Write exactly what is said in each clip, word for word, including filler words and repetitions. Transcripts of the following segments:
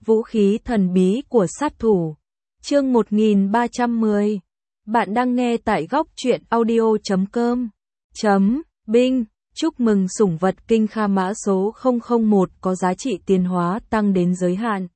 Vũ khí thần bí của sát thủ. Chương một nghìn ba trăm mười. Bạn đang nghe tại góc truyện audio chấm com. Chấm, Binh, chúc mừng sủng vật Kinh Kha mã số không không một có giá trị tiến hóa tăng đến giới hạn.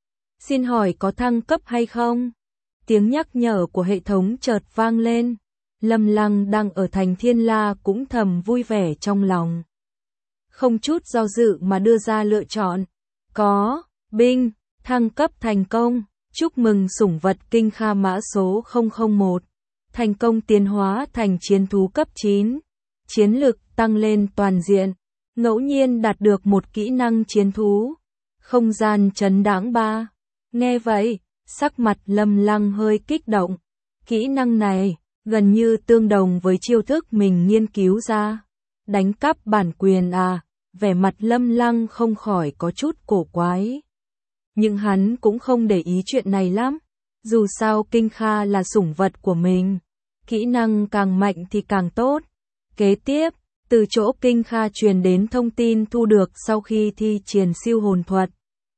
Xin hỏi có thăng cấp hay không? Tiếng nhắc nhở của hệ thống chợt vang lên. Lâm Lăng đang ở thành Thiên La cũng thầm vui vẻ trong lòng. Không chút do dự mà đưa ra lựa chọn. Có, Binh, thăng cấp thành công, chúc mừng sủng vật Kinh Kha mã số không không một. Thành công tiến hóa thành chiến thú cấp chín. Chiến lực tăng lên toàn diện. Ngẫu nhiên đạt được một kỹ năng chiến thú. Không gian trấn đãng ba. Nghe vậy, sắc mặt Lâm Lăng hơi kích động. Kỹ năng này, gần như tương đồng với chiêu thức mình nghiên cứu ra. Đánh cắp bản quyền à, vẻ mặt Lâm Lăng không khỏi có chút cổ quái. Nhưng hắn cũng không để ý chuyện này lắm. Dù sao Kinh Kha là sủng vật của mình. Kỹ năng càng mạnh thì càng tốt. Kế tiếp, từ chỗ Kinh Kha truyền đến thông tin thu được sau khi thi triển siêu hồn thuật.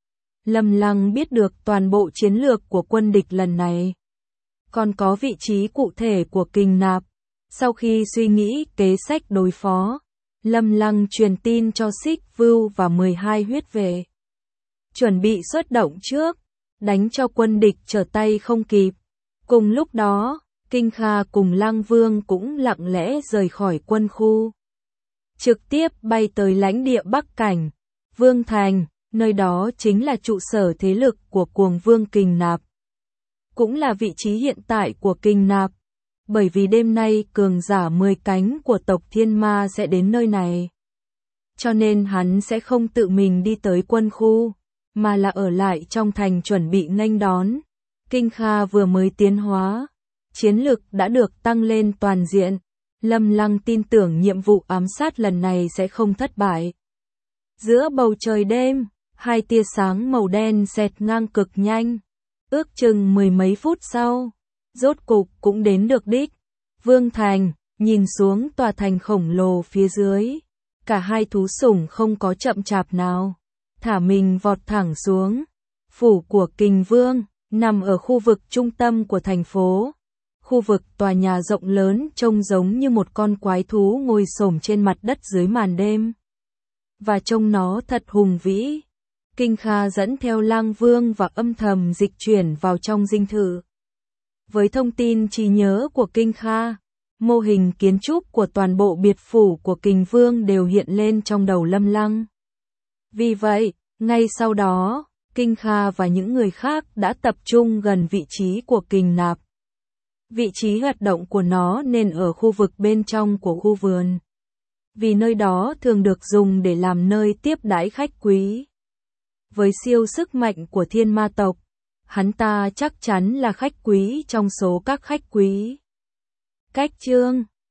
Lâm Lăng biết được toàn bộ chiến lược của quân địch lần này. Còn có vị trí cụ thể của Kình Nạp. Sau khi suy nghĩ kế sách đối phó, Lâm Lăng truyền tin cho Xích Vưu và mười hai huyết vệ. Chuẩn bị xuất động trước, đánh cho quân địch trở tay không kịp. Cùng lúc đó, Kinh Kha cùng Lang Vương cũng lặng lẽ rời khỏi quân khu. Trực tiếp bay tới lãnh địa Bắc Cảnh, Vương Thành, nơi đó chính là trụ sở thế lực của Cuồng Vương Kình Nạp. Cũng là vị trí hiện tại của Kình Nạp, bởi vì đêm nay cường giả mười cánh của tộc Thiên Ma sẽ đến nơi này. Cho nên hắn sẽ không tự mình đi tới quân khu, mà là ở lại trong thành chuẩn bị nghênh đón. Kinh Kha vừa mới tiến hóa, chiến lực đã được tăng lên toàn diện. Lâm Lăng tin tưởng nhiệm vụ ám sát lần này sẽ không thất bại. Giữa bầu trời đêm, hai tia sáng màu đen xẹt ngang cực nhanh. Ước chừng mười mấy phút sau, rốt cục cũng đến được đích. Vương Thành, nhìn xuống tòa thành khổng lồ phía dưới. Cả hai thú sủng không có chậm chạp nào. Thả mình vọt thẳng xuống. Phủ của Kình Vương, nằm ở khu vực trung tâm của thành phố. Khu vực tòa nhà rộng lớn trông giống như một con quái thú ngồi xổm trên mặt đất dưới màn đêm. Và trông nó thật hùng vĩ. Kinh Kha dẫn theo Lang Vương và âm thầm dịch chuyển vào trong dinh thự. Với thông tin trí nhớ của Kinh Kha, mô hình kiến trúc của toàn bộ biệt phủ của Kình Vương đều hiện lên trong đầu Lâm Lăng. Vì vậy, ngay sau đó, Kinh Kha và những người khác đã tập trung gần vị trí của Kình Nạp. Vị trí hoạt động của nó nên ở khu vực bên trong của khu vườn. Vì nơi đó thường được dùng để làm nơi tiếp đãi khách quý. Với siêu sức mạnh của Thiên Ma tộc, hắn ta chắc chắn là khách quý trong số các khách quý. Cách chương